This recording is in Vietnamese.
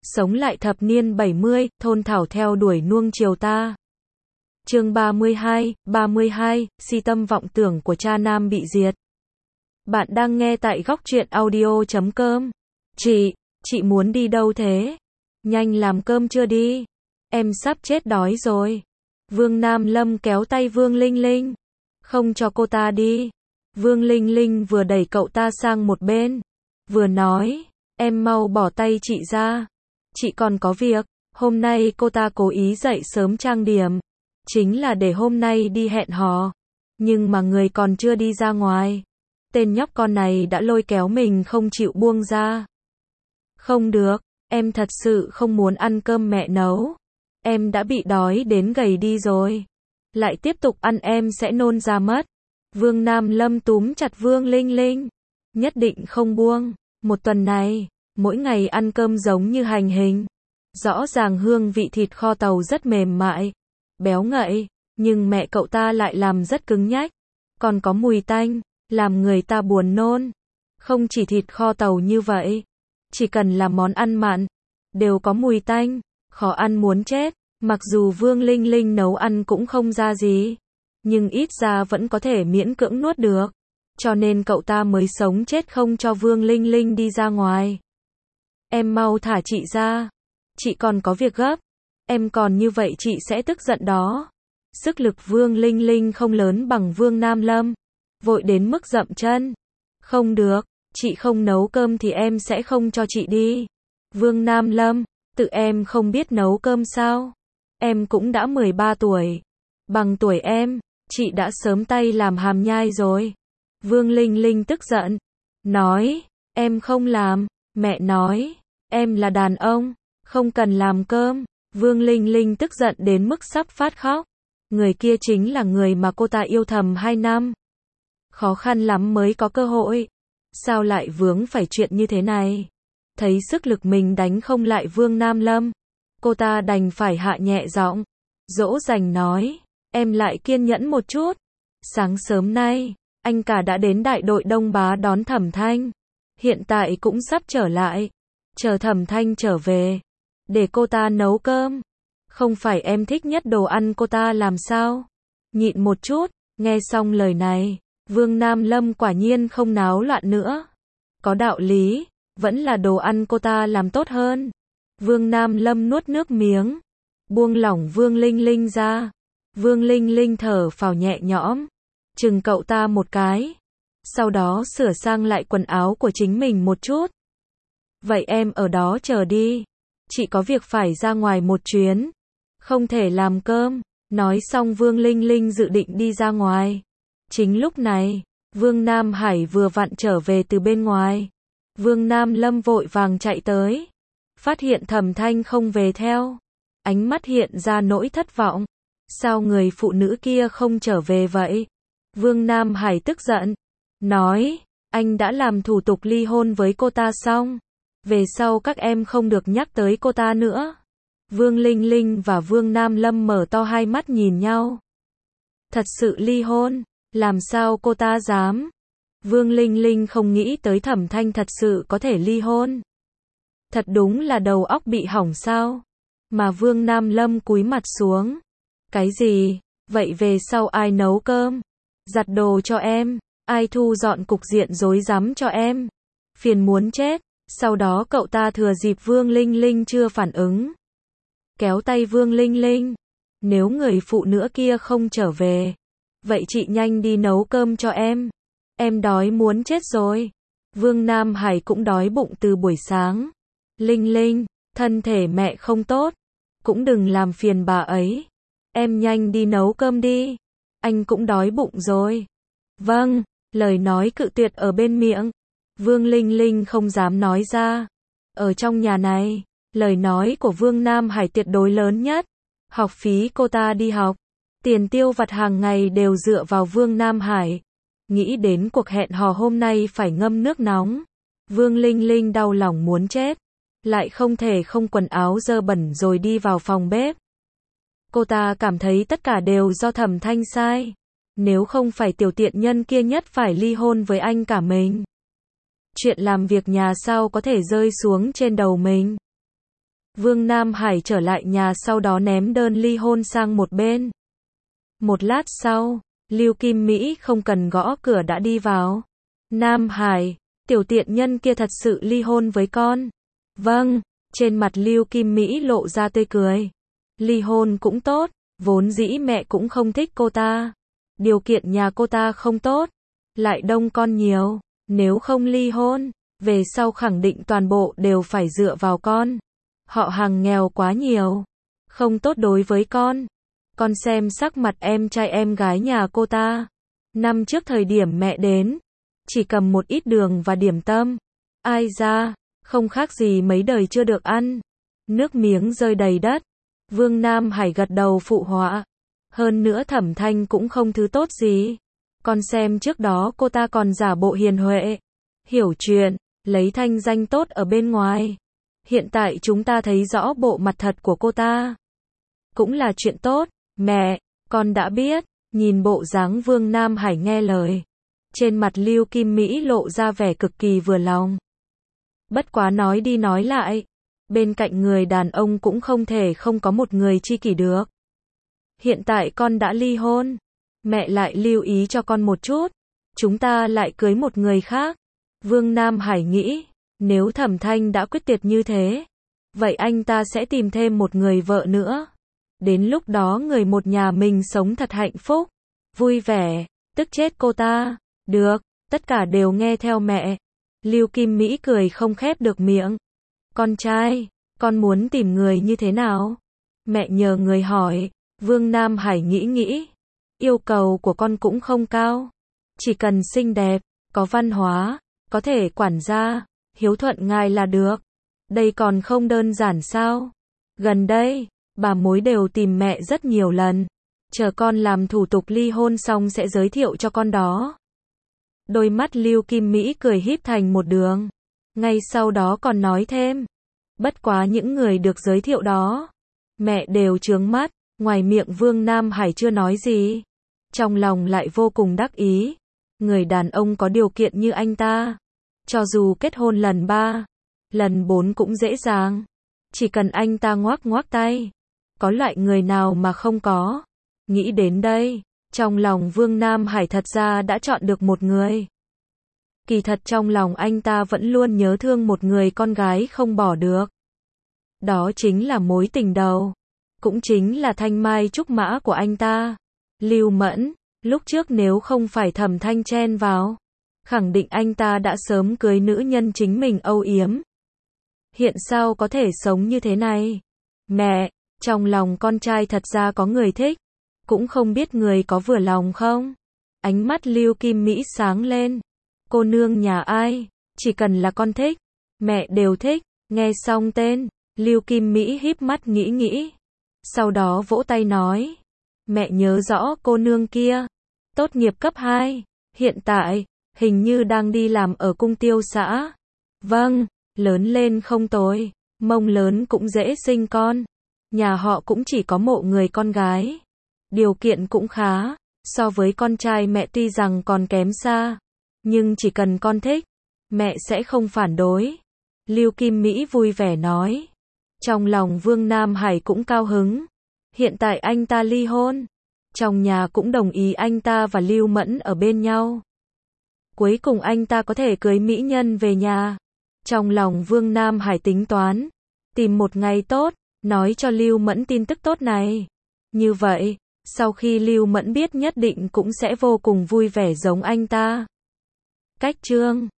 Sống lại thập niên 70, thôn thảo theo đuổi nuông chiều ta. Chương 32, si tâm vọng tưởng của cha nam bị diệt. Bạn đang nghe tại góc truyện audio.com. Chị muốn đi đâu thế? Nhanh làm cơm chưa đi? Em sắp chết đói rồi. Vương Nam Lâm kéo tay Vương Linh Linh. Không cho cô ta đi. Vương Linh Linh vừa đẩy cậu ta sang một bên, vừa nói, em mau bỏ tay chị ra. Chị còn có việc. Hôm nay cô ta cố ý dậy sớm trang điểm, chính là để hôm nay đi hẹn hò. Nhưng mà người còn chưa đi ra ngoài, tên nhóc con này đã lôi kéo mình không chịu buông ra. Không được, em thật sự không muốn ăn cơm mẹ nấu. Em đã bị đói đến gầy đi rồi. Lại tiếp tục ăn em sẽ nôn ra mất. Vương Nam Lâm túm chặt Vương Linh Linh. Nhất định không buông. Một tuần này, mỗi ngày ăn cơm giống như hành hình. Rõ ràng hương vị thịt kho tàu rất mềm mại, béo ngậy, nhưng mẹ cậu ta lại làm rất cứng nhách. Còn có mùi tanh, làm người ta buồn nôn. Không chỉ thịt kho tàu như vậy, chỉ cần là món ăn mặn, đều có mùi tanh, khó ăn muốn chết. Mặc dù Vương Linh Linh nấu ăn cũng không ra gì, nhưng ít ra vẫn có thể miễn cưỡng nuốt được. Cho nên cậu ta mới sống chết không cho Vương Linh Linh đi ra ngoài. Em mau thả chị ra. Chị còn có việc gấp. Em còn như vậy chị sẽ tức giận đó. Sức lực Vương Linh Linh không lớn bằng Vương Nam Lâm, vội đến mức dậm chân. Không được, chị không nấu cơm thì em sẽ không cho chị đi. Vương Nam Lâm, tự em không biết nấu cơm sao? Em cũng đã 13 tuổi. Bằng tuổi em, chị đã sớm tay làm hàm nhai rồi. Vương Linh Linh tức giận, nói, em không làm. Mẹ nói, em là đàn ông, không cần làm cơm. Vương Linh Linh tức giận đến mức sắp phát khóc. Người kia chính là người mà cô ta yêu thầm 2 năm. Khó khăn lắm mới có cơ hội. Sao lại vướng phải chuyện như thế này? Thấy sức lực mình đánh không lại Vương Nam Lâm, cô ta đành phải hạ nhẹ giọng, dỗ dành nói, em lại kiên nhẫn một chút. Sáng sớm nay, anh cả đã đến đại đội Đông Bá đón Thẩm Thanh. Hiện tại cũng sắp trở lại. Chờ Thẩm Thanh trở về, để cô ta nấu cơm. Không phải em thích nhất đồ ăn cô ta làm sao? Nhịn một chút. Nghe xong lời này, Vương Nam Lâm quả nhiên không náo loạn nữa. Có đạo lý, vẫn là đồ ăn cô ta làm tốt hơn. Vương Nam Lâm nuốt nước miếng, buông lỏng Vương Linh Linh ra. Vương Linh Linh thở phào nhẹ nhõm, chừng cậu ta một cái, sau đó sửa sang lại quần áo của chính mình một chút. Vậy em ở đó chờ đi, chị có việc phải ra ngoài một chuyến, không thể làm cơm. Nói xong Vương Linh Linh dự định đi ra ngoài. Chính lúc này, Vương Nam Hải vừa vặn trở về từ bên ngoài. Vương Nam Lâm vội vàng chạy tới, phát hiện Thẩm Thanh không về theo, ánh mắt hiện ra nỗi thất vọng. Sao người phụ nữ kia không trở về vậy? Vương Nam Hải tức giận, nói, anh đã làm thủ tục ly hôn với cô ta xong, về sau các em không được nhắc tới cô ta nữa. Vương Linh Linh và Vương Nam Lâm mở to hai mắt nhìn nhau. Thật sự ly hôn? Làm sao cô ta dám? Vương Linh Linh không nghĩ tới Thẩm Thanh thật sự có thể ly hôn. Thật đúng là đầu óc bị hỏng sao? Mà Vương Nam Lâm cúi mặt xuống. Cái gì? Vậy về sau ai nấu cơm? Giặt đồ cho em? Ai thu dọn cục diện rối rắm cho em? Phiền muốn chết. Sau đó cậu ta thừa dịp Vương Linh Linh chưa phản ứng, kéo tay Vương Linh Linh. Nếu người phụ nữ kia không trở về, vậy chị nhanh đi nấu cơm cho em. Em đói muốn chết rồi. Vương Nam Hải cũng đói bụng từ buổi sáng. Linh Linh, thân thể mẹ không tốt, cũng đừng làm phiền bà ấy. Em nhanh đi nấu cơm đi. Anh cũng đói bụng rồi. Vâng, lời nói cự tuyệt ở bên miệng, Vương Linh Linh không dám nói ra. Ở trong nhà này, lời nói của Vương Nam Hải tuyệt đối lớn nhất. Học phí cô ta đi học, tiền tiêu vặt hàng ngày đều dựa vào Vương Nam Hải. Nghĩ đến cuộc hẹn hò hôm nay phải ngâm nước nóng, Vương Linh Linh đau lòng muốn chết. Lại không thể không quần áo dơ bẩn rồi đi vào phòng bếp. Cô ta cảm thấy tất cả đều do Thẩm Thanh sai. Nếu không phải tiểu tiện nhân kia nhất phải ly hôn với anh cả mình, chuyện làm việc nhà sao có thể rơi xuống trên đầu mình. Vương Nam Hải trở lại nhà sau đó ném đơn ly hôn sang một bên. Một lát sau, Lưu Kim Mỹ không cần gõ cửa đã đi vào. Nam Hải, tiểu tiện nhân kia thật sự ly hôn với con. Vâng, trên mặt Lưu Kim Mỹ lộ ra tươi cười. Ly hôn cũng tốt, vốn dĩ mẹ cũng không thích cô ta. Điều kiện nhà cô ta không tốt, lại đông con nhiều. Nếu không ly hôn, về sau khẳng định toàn bộ đều phải dựa vào con. Họ hàng nghèo quá nhiều, không tốt đối với con. Con xem sắc mặt em trai em gái nhà cô ta. Năm trước thời điểm mẹ đến, chỉ cầm một ít đường và điểm tâm. Ai ra, không khác gì mấy đời chưa được ăn. Nước miếng rơi đầy đất. Vương Nam Hải gật đầu phụ họa. Hơn nữa Thẩm Thanh cũng không thứ tốt gì. Con xem trước đó cô ta còn giả bộ hiền huệ, hiểu chuyện, lấy thanh danh tốt ở bên ngoài. Hiện tại chúng ta thấy rõ bộ mặt thật của cô ta. Cũng là chuyện tốt, mẹ, con đã biết. Nhìn bộ dáng Vương Nam Hải nghe lời. Trên mặt Lưu Kim Mỹ lộ ra vẻ cực kỳ vừa lòng. Bất quá nói đi nói lại, bên cạnh người đàn ông cũng không thể không có một người tri kỷ được. Hiện tại con đã ly hôn, mẹ lại lưu ý cho con một chút, chúng ta lại cưới một người khác. Vương Nam Hải nghĩ, nếu Thẩm Thanh đã quyết tuyệt như thế, vậy anh ta sẽ tìm thêm một người vợ nữa. Đến lúc đó người một nhà mình sống thật hạnh phúc, vui vẻ, tức chết cô ta. Được, tất cả đều nghe theo mẹ. Lưu Kim Mỹ cười không khép được miệng. Con trai, con muốn tìm người như thế nào? Mẹ nhờ người hỏi. Vương Nam Hải nghĩ. Yêu cầu của con cũng không cao. Chỉ cần xinh đẹp, có văn hóa, có thể quản gia, hiếu thuận ngài là được. Đây còn không đơn giản sao? Gần đây, bà mối đều tìm mẹ rất nhiều lần. Chờ con làm thủ tục ly hôn xong sẽ giới thiệu cho con đó. Đôi mắt Lưu Kim Mỹ cười híp thành một đường. Ngay sau đó còn nói thêm. Bất quá những người được giới thiệu đó, mẹ đều trướng mắt. Ngoài miệng Vương Nam Hải chưa nói gì, trong lòng lại vô cùng đắc ý. Người đàn ông có điều kiện như anh ta, cho dù kết hôn lần 3, lần 4 cũng dễ dàng. Chỉ cần anh ta ngoắc ngoắc tay. Có loại người nào mà không có. Nghĩ đến đây, trong lòng Vương Nam Hải thật ra đã chọn được một người. Kỳ thật trong lòng anh ta vẫn luôn nhớ thương một người con gái không bỏ được. Đó chính là mối tình đầu. Cũng chính là thanh mai trúc mã của anh ta. Lưu Mẫn, lúc trước nếu không phải Thẩm Thanh chen vào, khẳng định anh ta đã sớm cưới nữ nhân chính mình âu yếm. Hiện sao có thể sống như thế này? Mẹ, trong lòng con trai thật ra có người thích, cũng không biết người có vừa lòng không? Ánh mắt Lưu Kim Mỹ sáng lên. Cô nương nhà ai, chỉ cần là con thích, mẹ đều thích. Nghe xong tên, Lưu Kim Mỹ híp mắt nghĩ. Sau đó vỗ tay nói. Mẹ nhớ rõ cô nương kia. Tốt nghiệp cấp 2. Hiện tại, hình như đang đi làm ở cung tiêu xã. Vâng, lớn lên không tồi. Mông lớn cũng dễ sinh con. Nhà họ cũng chỉ có một người con gái. Điều kiện cũng khá. So với con trai mẹ tuy rằng còn kém xa. Nhưng chỉ cần con thích, mẹ sẽ không phản đối. Lưu Kim Mỹ vui vẻ nói. Trong lòng Vương Nam Hải cũng cao hứng. Hiện tại anh ta ly hôn. Trong nhà cũng đồng ý anh ta và Lưu Mẫn ở bên nhau. Cuối cùng anh ta có thể cưới mỹ nhân về nhà. Trong lòng Vương Nam Hải tính toán. Tìm một ngày tốt, nói cho Lưu Mẫn tin tức tốt này. Như vậy, sau khi Lưu Mẫn biết nhất định cũng sẽ vô cùng vui vẻ giống anh ta. Cách chương